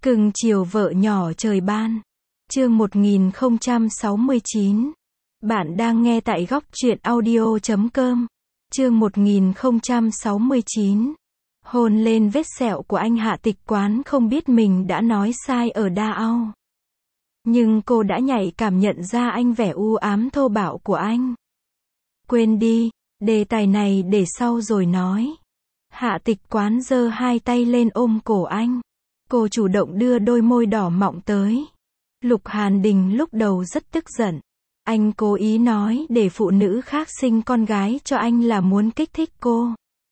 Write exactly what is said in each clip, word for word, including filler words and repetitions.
Cưng chiều vợ nhỏ trời ban. Chương một nghìn không trăm sáu mươi chín. Bạn đang nghe tại góc truyện audio chấm com. Chương một nghìn không trăm sáu mươi chín. Hôn lên vết sẹo của anh. Hạ Tịch Quán không biết mình đã nói sai ở đa ao. Nhưng cô đã nhạy cảm nhận ra anh vẻ u ám thô bạo của anh. Quên đi, đề tài này để sau rồi nói. Hạ Tịch Quán giơ hai tay lên ôm cổ anh. Cô chủ động đưa đôi môi đỏ mọng tới. Lục Hàn Đình lúc đầu rất tức giận. Anh cố ý nói để phụ nữ khác sinh con gái cho anh là muốn kích thích cô.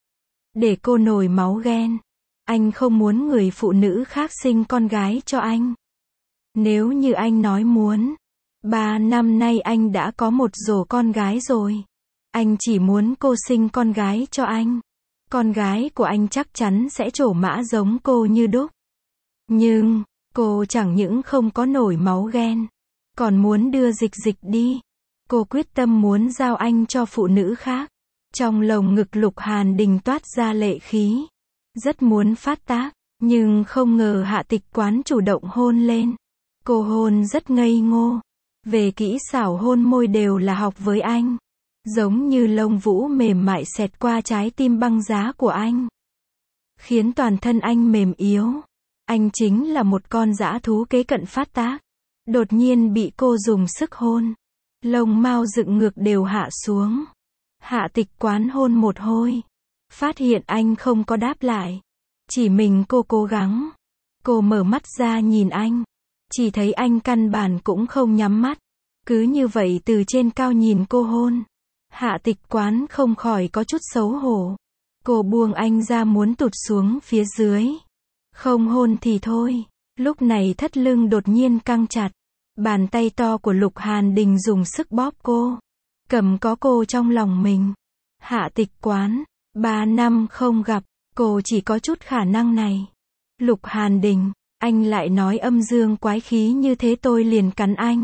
Để cô nổi máu ghen. Anh không muốn người phụ nữ khác sinh con gái cho anh. Nếu như anh nói muốn. Ba năm nay anh đã có một rổ con gái rồi. Anh chỉ muốn cô sinh con gái cho anh. Con gái của anh chắc chắn sẽ trổ mã giống cô như đúc. Nhưng, cô chẳng những không có nổi máu ghen, còn muốn đưa Dịch Dịch đi. Cô quyết tâm muốn giao anh cho phụ nữ khác. Trong lồng ngực Lục Hàn Đình toát ra lệ khí. Rất muốn phát tác, nhưng không ngờ Hạ Tịch Quán chủ động hôn lên. Cô hôn rất ngây ngô. Về kỹ xảo hôn môi đều là học với anh. Giống như lông vũ mềm mại xẹt qua trái tim băng giá của anh. Khiến toàn thân anh mềm yếu. Anh chính là một con dã thú kế cận phát tác. Đột nhiên bị cô dùng sức hôn. Lông mao dựng ngược đều hạ xuống. Hạ Tịch Quán hôn một hồi. Phát hiện anh không có đáp lại. Chỉ mình cô cố gắng. Cô mở mắt ra nhìn anh. Chỉ thấy anh căn bản cũng không nhắm mắt. Cứ như vậy từ trên cao nhìn cô hôn. Hạ Tịch Quán không khỏi có chút xấu hổ. Cô buông anh ra muốn tụt xuống phía dưới. Không hôn thì thôi. Lúc này thắt lưng đột nhiên căng chặt. Bàn tay to của Lục Hàn Đình dùng sức bóp cô. Cầm có cô trong lòng mình. Hạ Tịch Quán. Ba năm không gặp. Cô chỉ có chút khả năng này. Lục Hàn Đình. Anh lại nói âm dương quái khí như thế tôi liền cắn anh.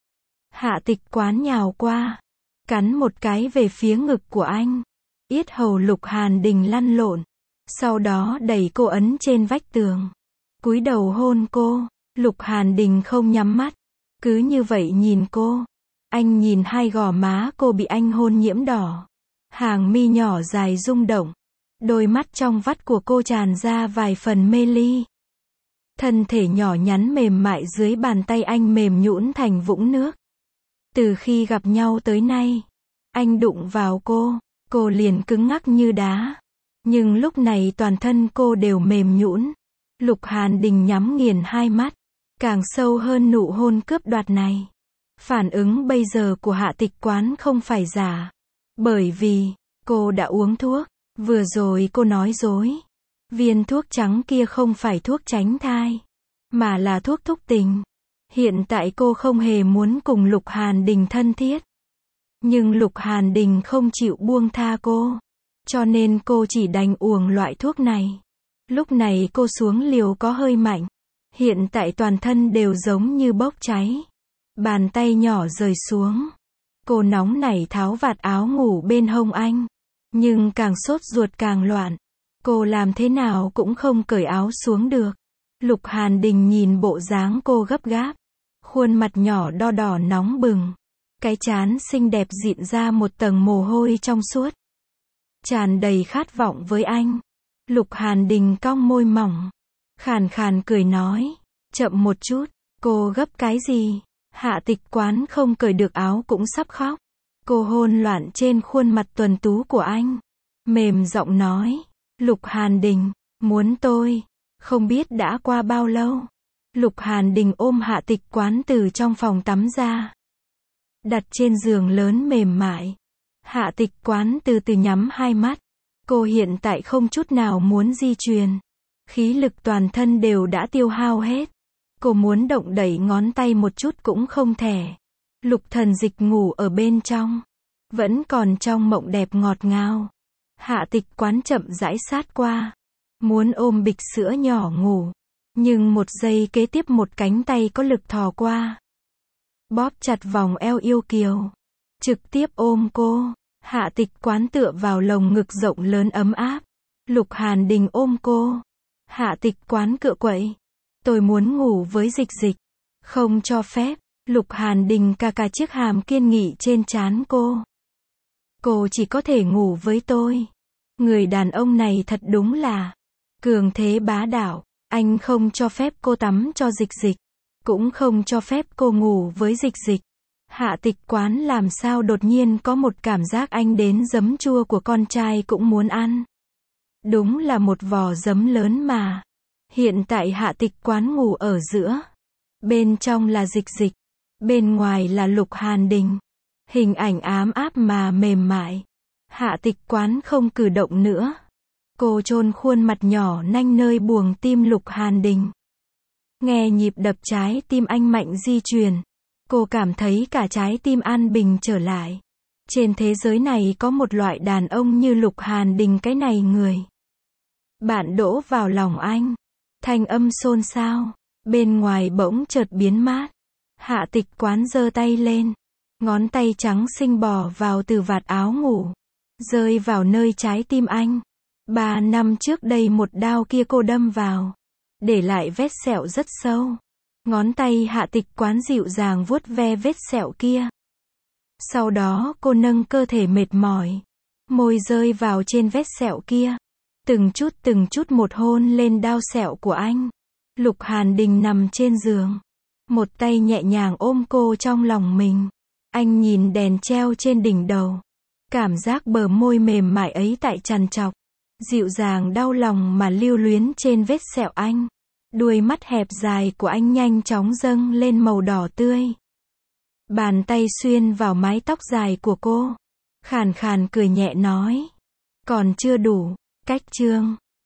Hạ Tịch Quán nhào qua. Cắn một cái về phía ngực của anh. Yết hầu Lục Hàn Đình lăn lộn. Sau đó đẩy cô ấn trên vách tường. Cúi đầu hôn cô. Lục Hàn Đình không nhắm mắt. Cứ như vậy nhìn cô. Anh nhìn hai gò má cô bị anh hôn nhiễm đỏ. Hàng mi nhỏ dài rung động. Đôi mắt trong vắt của cô tràn ra vài phần mê ly. Thân thể nhỏ nhắn mềm mại dưới bàn tay anh mềm nhũn thành vũng nước. Từ khi gặp nhau tới nay, anh đụng vào cô, cô liền cứng ngắc như đá. Nhưng lúc này toàn thân cô đều mềm nhũn. Lục Hàn Đình nhắm nghiền hai mắt, càng sâu hơn nụ hôn cướp đoạt này. Phản ứng bây giờ của Hạ Tịch Quán không phải giả. Bởi vì, cô đã uống thuốc. Vừa rồi cô nói dối. Viên thuốc trắng kia không phải thuốc tránh thai, mà là thuốc thúc tình. Hiện tại cô không hề muốn cùng Lục Hàn Đình thân thiết. Nhưng Lục Hàn Đình không chịu buông tha cô. Cho nên cô chỉ đành uống loại thuốc này. Lúc này cô xuống liều có hơi mạnh. Hiện tại toàn thân đều giống như bốc cháy. Bàn tay nhỏ rời xuống. Cô nóng nảy tháo vạt áo ngủ bên hông anh. Nhưng càng sốt ruột càng loạn. Cô làm thế nào cũng không cởi áo xuống được. Lục Hàn Đình nhìn bộ dáng cô gấp gáp. Khuôn mặt nhỏ đo đỏ nóng bừng. Cái trán xinh đẹp dịn ra một tầng mồ hôi trong suốt. Tràn đầy khát vọng với anh. Lục Hàn Đình cong môi mỏng. Khàn khàn cười nói. Chậm một chút, cô gấp cái gì? Hạ Tịch Quán không cởi được áo cũng sắp khóc. Cô hôn loạn trên khuôn mặt tuấn tú của anh. Mềm giọng nói. Lục Hàn Đình, muốn tôi. Không biết đã qua bao lâu. Lục Hàn Đình ôm Hạ Tịch Quán từ trong phòng tắm ra. Đặt trên giường lớn mềm mại. Hạ Tịch Quán từ từ nhắm hai mắt. Cô hiện tại không chút nào muốn di chuyển. Khí lực toàn thân đều đã tiêu hao hết. Cô muốn động đẩy ngón tay một chút cũng không thể. Lục Thần Dịch ngủ ở bên trong. Vẫn còn trong mộng đẹp ngọt ngào. Hạ Tịch Quán chậm rãi sát qua. Muốn ôm bịch sữa nhỏ ngủ. Nhưng một giây kế tiếp một cánh tay có lực thò qua. Bóp chặt vòng eo yêu kiều. Trực tiếp ôm cô. Hạ Tịch Quán tựa vào lồng ngực rộng lớn ấm áp. Lục Hàn Đình ôm cô. Hạ Tịch Quán cựa quậy. Tôi muốn ngủ với Dịch Dịch. Không cho phép. Lục Hàn Đình cà cà chiếc hàm kiên nghị trên trán cô. Cô chỉ có thể ngủ với tôi. Người đàn ông này thật đúng là cường thế bá đạo. Anh không cho phép cô tắm cho Dịch Dịch. Cũng không cho phép cô ngủ với Dịch Dịch. Hạ Tịch Quán làm sao đột nhiên có một cảm giác anh đến giấm chua của con trai cũng muốn ăn. Đúng là một vò giấm lớn mà. Hiện tại Hạ Tịch Quán ngủ ở giữa. Bên trong là Dịch Dịch. Bên ngoài là Lục Hàn Đình. Hình ảnh ám áp mà mềm mại. Hạ Tịch Quán không cử động nữa. Cô chôn khuôn mặt nhỏ nanh nơi buồng tim Lục Hàn Đình. Nghe nhịp đập trái tim anh mạnh di chuyển. Cô cảm thấy cả trái tim an bình trở lại. Trên thế giới này có một loại đàn ông như Lục Hàn Đình cái này người. Bạn đỗ vào lòng anh. Thanh âm xôn xao. Bên ngoài bỗng chợt biến mát. Hạ Tịch Quán giơ tay lên. Ngón tay trắng xinh bò vào từ vạt áo ngủ. Rơi vào nơi trái tim anh. Ba năm trước đây một đao kia cô đâm vào. Để lại vết sẹo rất sâu. Ngón tay Hạ Tịch Quán dịu dàng vuốt ve vết sẹo kia. Sau đó cô nâng cơ thể mệt mỏi. Môi rơi vào trên vết sẹo kia. Từng chút từng chút một hôn lên đao sẹo của anh. Lục Hàn Đình nằm trên giường. Một tay nhẹ nhàng ôm cô trong lòng mình. Anh nhìn đèn treo trên đỉnh đầu. Cảm giác bờ môi mềm mại ấy tại trằn trọc. Dịu dàng đau lòng mà lưu luyến trên vết sẹo anh. Đuôi mắt hẹp dài của anh nhanh chóng dâng lên màu đỏ tươi. Bàn tay xuyên vào mái tóc dài của cô. Khàn khàn cười nhẹ nói. Còn chưa đủ. Cách chương